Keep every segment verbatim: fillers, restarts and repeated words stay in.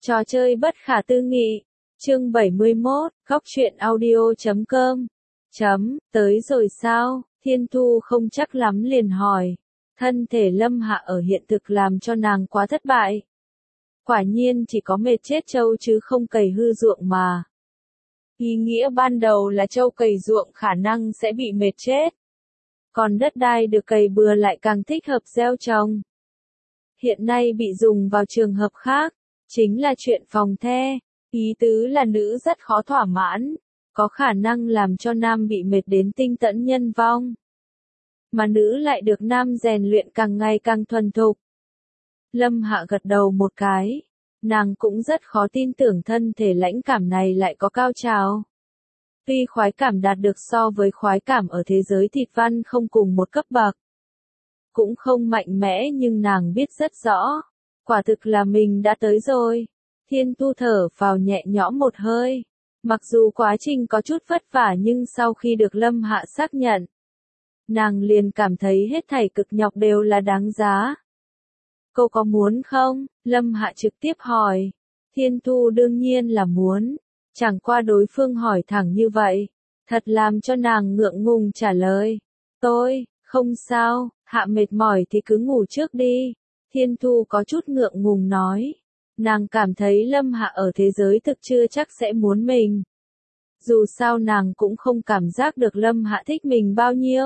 Trò chơi bất khả tư nghị. Chương bảy mươi mốt, góc truyện audio chấm com. Chấm, tới rồi sao? Thiên Thu không chắc lắm liền hỏi. Thân thể Lâm Hạ ở hiện thực làm cho nàng quá thất bại. Quả nhiên chỉ có mệt chết trâu chứ không cày hư ruộng mà. Ý nghĩa ban đầu là trâu cày ruộng khả năng sẽ bị mệt chết. Còn đất đai được cày bừa lại càng thích hợp gieo trồng. Hiện nay bị dùng vào trường hợp khác, chính là chuyện phòng the. Ý tứ là nữ rất khó thỏa mãn, có khả năng làm cho nam bị mệt đến tinh tẫn nhân vong. Mà nữ lại được nam rèn luyện càng ngày càng thuần thục. Lâm Hạ gật đầu một cái, nàng cũng rất khó tin tưởng thân thể lãnh cảm này lại có cao trào. Tuy khoái cảm đạt được so với khoái cảm ở thế giới thịt văn không cùng một cấp bậc, cũng không mạnh mẽ nhưng nàng biết rất rõ, quả thực là mình đã tới rồi. Thiên Thu thở vào nhẹ nhõm một hơi, mặc dù quá trình có chút vất vả nhưng sau khi được Lâm Hạ xác nhận, nàng liền cảm thấy hết thảy cực nhọc đều là đáng giá. Cô có muốn không? Lâm Hạ trực tiếp hỏi. Thiên Thu đương nhiên là muốn, chẳng qua đối phương hỏi thẳng như vậy, thật làm cho nàng ngượng ngùng trả lời. Tôi, không sao, Hạ mệt mỏi thì cứ ngủ trước đi. Thiên Thu có chút ngượng ngùng nói. Nàng cảm thấy Lâm Hạ ở thế giới thực chưa chắc sẽ muốn mình. Dù sao nàng cũng không cảm giác được Lâm Hạ thích mình bao nhiêu.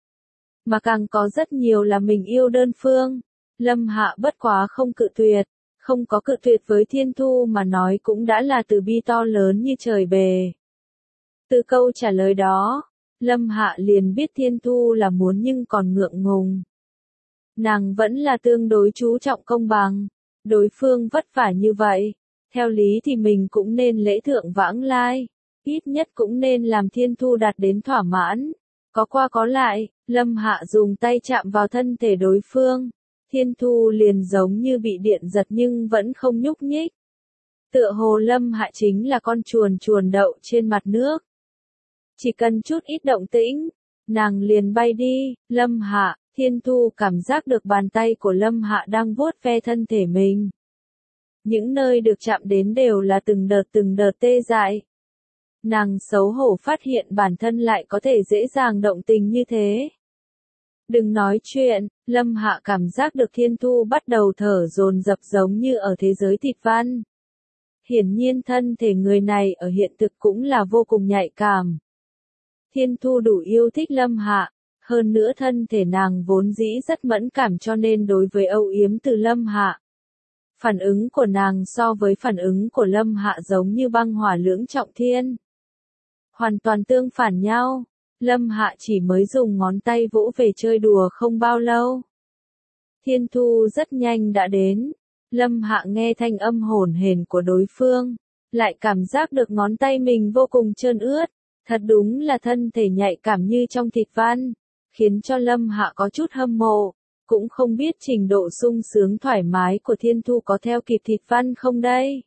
Mà càng có rất nhiều là mình yêu đơn phương. Lâm Hạ bất quá không cự tuyệt. Không có cự tuyệt với Thiên Thu mà nói cũng đã là từ bi to lớn như trời bề. Từ câu trả lời đó, Lâm Hạ liền biết Thiên Thu là muốn nhưng còn ngượng ngùng. Nàng vẫn là tương đối chú trọng công bằng. Đối phương vất vả như vậy, theo lý thì mình cũng nên lễ thượng vãng lai, ít nhất cũng nên làm Thiên Thu đạt đến thỏa mãn. Có qua có lại, Lâm Hạ dùng tay chạm vào thân thể đối phương, Thiên Thu liền giống như bị điện giật nhưng vẫn không nhúc nhích. Tựa hồ Lâm Hạ chính là con chuồn chuồn đậu trên mặt nước. Chỉ cần chút ít động tĩnh, nàng liền bay đi. Lâm Hạ, Thiên Thu cảm giác được bàn tay của Lâm Hạ đang vuốt ve thân thể mình. Những nơi được chạm đến đều là từng đợt từng đợt tê dại. Nàng xấu hổ phát hiện bản thân lại có thể dễ dàng động tình như thế. Đừng nói chuyện, Lâm Hạ cảm giác được Thiên Thu bắt đầu thở dồn dập giống như ở thế giới thịt văn. Hiển nhiên thân thể người này ở hiện thực cũng là vô cùng nhạy cảm. Thiên Thu đủ yêu thích Lâm Hạ. Hơn nữa thân thể nàng vốn dĩ rất mẫn cảm cho nên đối với âu yếm từ Lâm Hạ. Phản ứng của nàng so với phản ứng của Lâm Hạ giống như băng hỏa lưỡng trọng thiên. Hoàn toàn tương phản nhau, Lâm Hạ chỉ mới dùng ngón tay vỗ về chơi đùa không bao lâu. Thiên Thu rất nhanh đã đến, Lâm Hạ nghe thanh âm hổn hển của đối phương, lại cảm giác được ngón tay mình vô cùng trơn ướt, thật đúng là thân thể nhạy cảm như trong thịt văn. Khiến cho Lâm Hạ có chút hâm mộ, cũng không biết trình độ sung sướng thoải mái của Thiên Thu có theo kịp thịt văn không đây.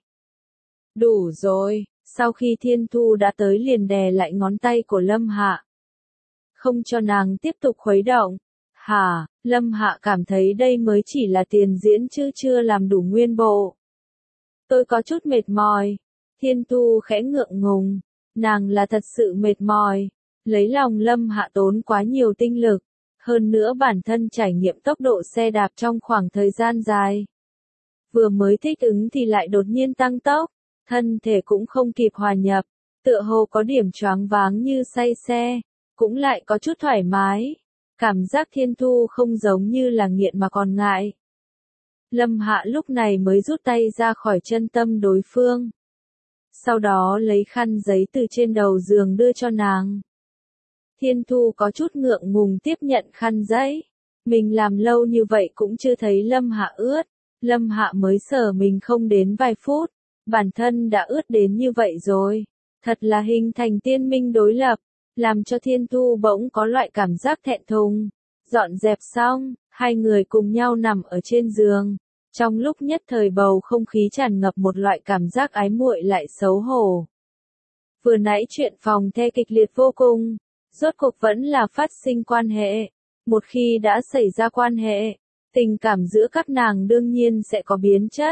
Đủ rồi, sau khi Thiên Thu đã tới liền đè lại ngón tay của Lâm Hạ. Không cho nàng tiếp tục khuấy động. Hả, Lâm Hạ cảm thấy đây mới chỉ là tiền diễn chứ chưa làm đủ nguyên bộ. Tôi có chút mệt mỏi. Thiên Thu khẽ ngượng ngùng, nàng là thật sự mệt mỏi. Lấy lòng Lâm Hạ tốn quá nhiều tinh lực, hơn nữa bản thân trải nghiệm tốc độ xe đạp trong khoảng thời gian dài. Vừa mới thích ứng thì lại đột nhiên tăng tốc, thân thể cũng không kịp hòa nhập, tựa hồ có điểm choáng váng như say xe, cũng lại có chút thoải mái. Cảm giác Thiên Thu không giống như là nghiện mà còn ngại. Lâm Hạ lúc này mới rút tay ra khỏi chân tâm đối phương. Sau đó lấy khăn giấy từ trên đầu giường đưa cho nàng. Thiên Thu có chút ngượng ngùng tiếp nhận khăn giấy. Mình làm lâu như vậy cũng chưa thấy Lâm Hạ ướt. Lâm Hạ mới sờ mình không đến vài phút. Bản thân đã ướt đến như vậy rồi. Thật là hình thành tiên minh đối lập. Làm cho Thiên Thu bỗng có loại cảm giác thẹn thùng. Dọn dẹp xong, hai người cùng nhau nằm ở trên giường. Trong lúc nhất thời bầu không khí tràn ngập một loại cảm giác ái muội lại xấu hổ. Vừa nãy chuyện phòng the kịch liệt vô cùng. Rốt cuộc vẫn là phát sinh quan hệ. Một khi đã xảy ra quan hệ, tình cảm giữa các nàng đương nhiên sẽ có biến chất.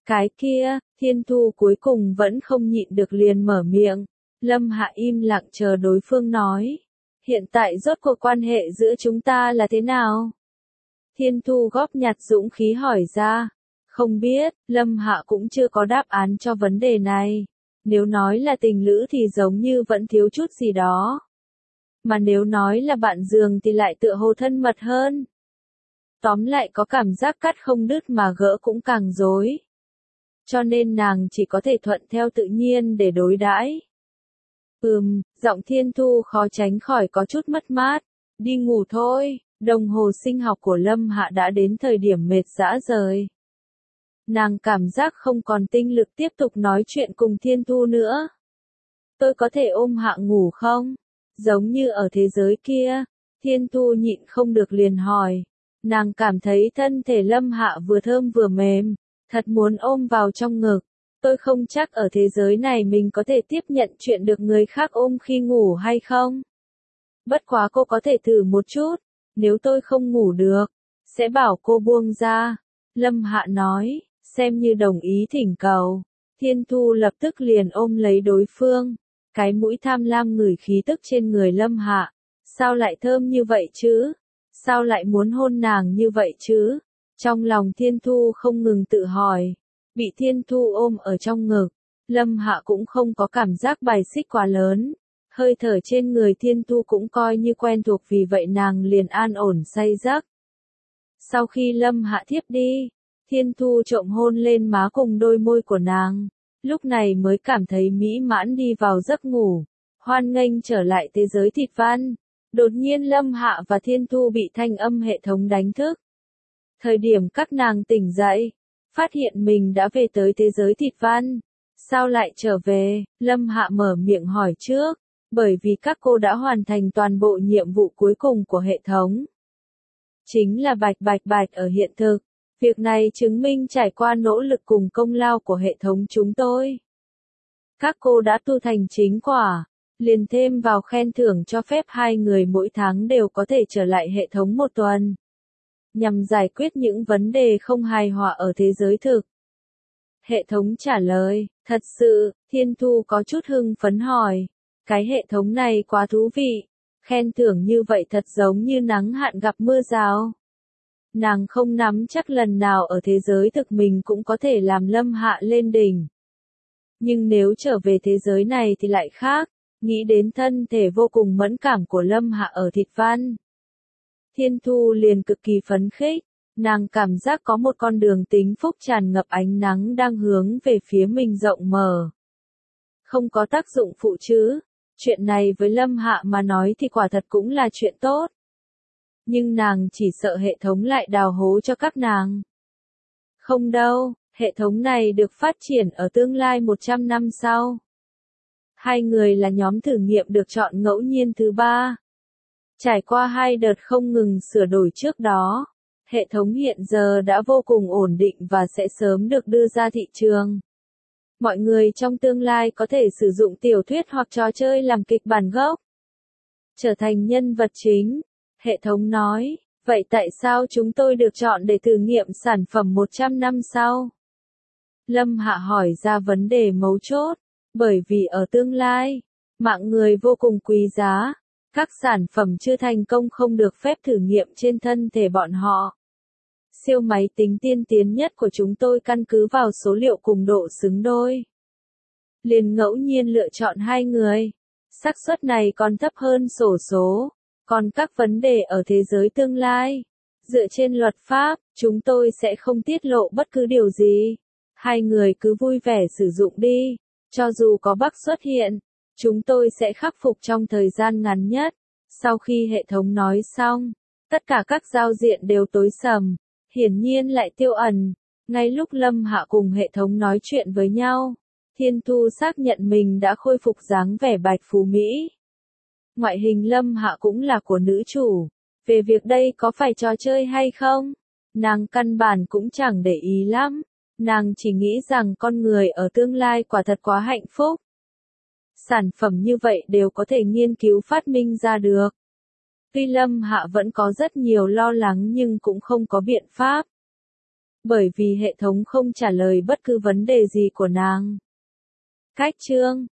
Cái kia, Thiên Thu cuối cùng vẫn không nhịn được liền mở miệng. Lâm Hạ im lặng chờ đối phương nói. Hiện tại rốt cuộc quan hệ giữa chúng ta là thế nào? Thiên Thu góp nhặt dũng khí hỏi ra. Không biết, Lâm Hạ cũng chưa có đáp án cho vấn đề này. Nếu nói là tình lữ thì giống như vẫn thiếu chút gì đó. Mà nếu nói là bạn giường thì lại tựa hồ thân mật hơn. Tóm lại có cảm giác cắt không đứt mà gỡ cũng càng rối. Cho nên nàng chỉ có thể thuận theo tự nhiên để đối đãi. Ừm, giọng Thiên Thu khó tránh khỏi có chút mất mát. Đi ngủ thôi, đồng hồ sinh học của Lâm Hạ đã đến thời điểm mệt rã rời. Nàng cảm giác không còn tinh lực tiếp tục nói chuyện cùng Thiên Thu nữa. Tôi có thể ôm Hạ ngủ không? Giống như ở thế giới kia, Thiên Thu nhịn không được liền hỏi. Nàng cảm thấy thân thể Lâm Hạ vừa thơm vừa mềm, thật muốn ôm vào trong ngực. Tôi không chắc ở thế giới này mình có thể tiếp nhận chuyện được người khác ôm khi ngủ hay không. Bất quá cô có thể thử một chút, nếu tôi không ngủ được, sẽ bảo cô buông ra. Lâm Hạ nói, xem như đồng ý thỉnh cầu. Thiên Thu lập tức liền ôm lấy đối phương, cái mũi tham lam ngửi khí tức trên người Lâm Hạ. Sao lại thơm như vậy chứ? Sao lại muốn hôn nàng như vậy chứ? Trong lòng Thiên Thu không ngừng tự hỏi. Bị Thiên Thu ôm ở trong ngực, Lâm Hạ cũng không có cảm giác bài xích quá lớn. Hơi thở trên người Thiên Thu cũng coi như quen thuộc, vì vậy nàng liền an ổn say giấc. Sau khi Lâm Hạ thiếp đi, Thiên Thu trộm hôn lên má cùng đôi môi của nàng. Lúc này mới cảm thấy mỹ mãn đi vào giấc ngủ. Hoan nghênh trở lại thế giới thịt văn. Đột nhiên Lâm Hạ và Thiên Thu bị thanh âm hệ thống đánh thức. Thời điểm các nàng tỉnh dậy, phát hiện mình đã về tới thế giới thịt văn. Sao lại trở về? Lâm Hạ mở miệng hỏi trước. Bởi vì các cô đã hoàn thành toàn bộ nhiệm vụ cuối cùng của hệ thống. Chính là bạch bạch bạch ở hiện thực. Việc này chứng minh trải qua nỗ lực cùng công lao của hệ thống chúng tôi. Các cô đã tu thành chính quả. Liền thêm vào khen thưởng cho phép hai người mỗi tháng đều có thể trở lại hệ thống một tuần. Nhằm giải quyết những vấn đề không hài hòa ở thế giới thực. Hệ thống trả lời, thật sự, Thiên Thu có chút hưng phấn hỏi. Cái hệ thống này quá thú vị. Khen thưởng như vậy thật giống như nắng hạn gặp mưa rào. Nàng không nắm chắc lần nào ở thế giới thực mình cũng có thể làm Lâm Hạ lên đỉnh. Nhưng nếu trở về thế giới này thì lại khác. Nghĩ đến thân thể vô cùng mẫn cảm của Lâm Hạ ở thịt văn. Thiên Thu liền cực kỳ phấn khích. Nàng cảm giác có một con đường tính phúc tràn ngập ánh nắng đang hướng về phía mình rộng mở. Không có tác dụng phụ chứ. Chuyện này với Lâm Hạ mà nói thì quả thật cũng là chuyện tốt. Nhưng nàng chỉ sợ hệ thống lại đào hố cho các nàng. Không đâu, hệ thống này được phát triển ở tương lai một trăm năm sau. Hai người là nhóm thử nghiệm được chọn ngẫu nhiên thứ ba. Trải qua hai đợt không ngừng sửa đổi trước đó, hệ thống hiện giờ đã vô cùng ổn định và sẽ sớm được đưa ra thị trường. Mọi người trong tương lai có thể sử dụng tiểu thuyết hoặc trò chơi làm kịch bản gốc. Trở thành nhân vật chính. Hệ thống nói, vậy tại sao chúng tôi được chọn để thử nghiệm sản phẩm một trăm năm sau? Lâm Hạ hỏi ra vấn đề mấu chốt. Bởi vì ở tương lai, mạng người vô cùng quý giá. Các sản phẩm chưa thành công không được phép thử nghiệm trên thân thể bọn họ. Siêu máy tính tiên tiến nhất của chúng tôi căn cứ vào số liệu cùng độ xứng đôi. Liền ngẫu nhiên lựa chọn hai người. Xác suất này còn thấp hơn xổ số. Còn các vấn đề ở thế giới tương lai, dựa trên luật pháp, chúng tôi sẽ không tiết lộ bất cứ điều gì. Hai người cứ vui vẻ sử dụng đi. Cho dù có bug xuất hiện, chúng tôi sẽ khắc phục trong thời gian ngắn nhất. Sau khi hệ thống nói xong, tất cả các giao diện đều tối sầm, hiển nhiên lại tiêu ẩn. Ngay lúc Lâm Hạ cùng hệ thống nói chuyện với nhau, Thiên Thu xác nhận mình đã khôi phục dáng vẻ bạch phú Mỹ. Ngoại hình Lâm Hạ cũng là của nữ chủ. Về việc đây có phải trò chơi hay không, nàng căn bản cũng chẳng để ý lắm. Nàng chỉ nghĩ rằng con người ở tương lai quả thật quá hạnh phúc. Sản phẩm như vậy đều có thể nghiên cứu phát minh ra được. Tuy Lâm Hạ vẫn có rất nhiều lo lắng nhưng cũng không có biện pháp. bởi vì hệ thống không trả lời bất cứ vấn đề gì của nàng. Cách chương